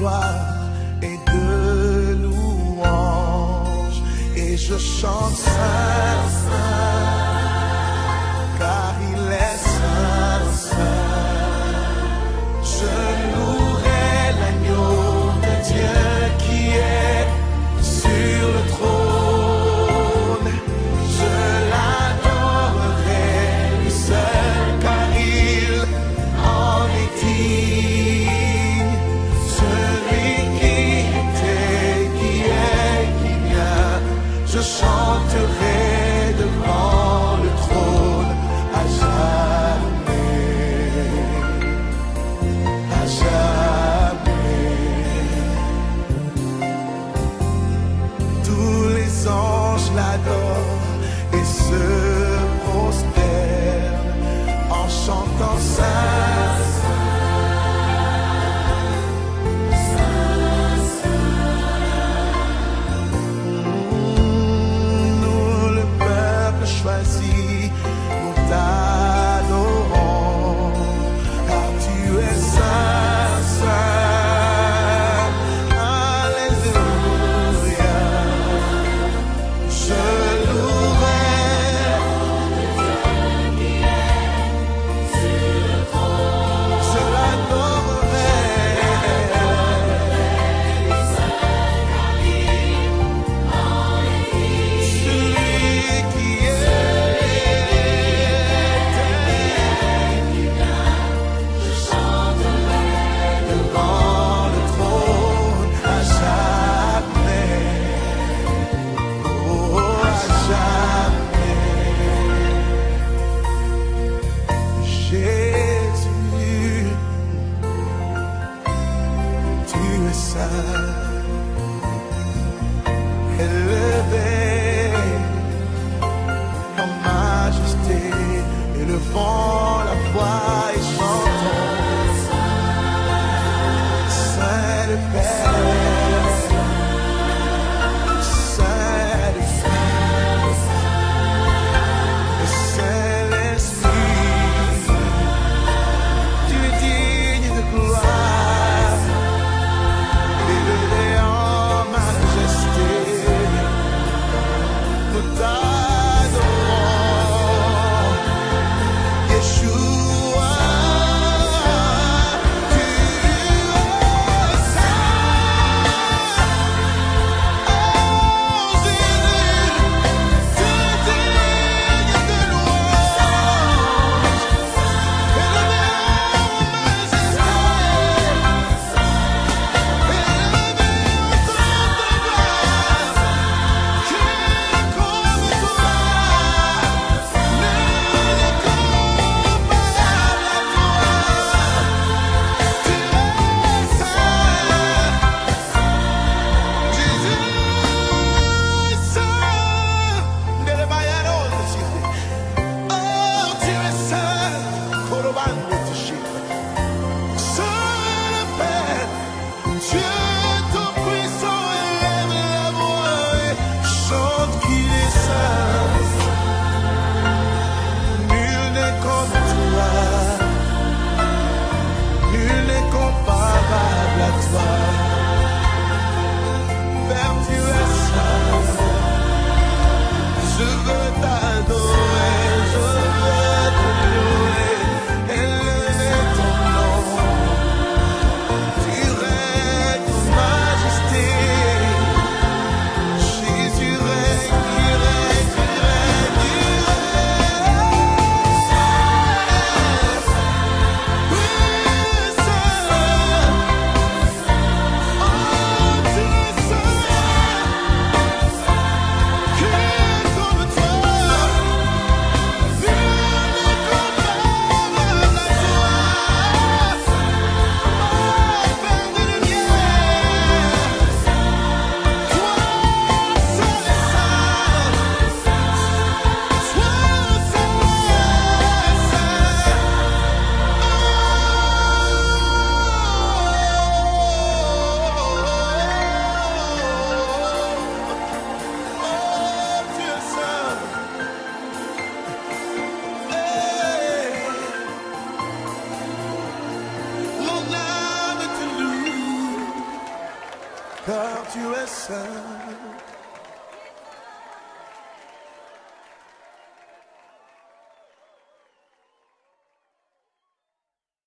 gloire et de louange. Et je chante Saint, Saint, car il est Saint, Saint. Je louerai l'agneau de Dieu qui est sur le trône. Je l'adorerai lui seul, car il en est digne. Celui qui était, qui est, qui vient, je chanterai devant le trône à jamais, à jamais. Tous les anges l'adorent et se prosternent en chantant Saint, nous le peuple choisi, nous t'adorons, car tu es Saint, Saint, Alléluia. Je louerai, je l'adorerai. Celui qui était devant le trône à jamais, oh à jamais. Jésus, tu es saint, élevé en majesté, élevons la voix et chantons Saint le Père, Saint le Fils et Saint l'Esprit. Tu es digne de gloire, élevé en majesté. Nous t'adorons, Yeshua. car tu es saint.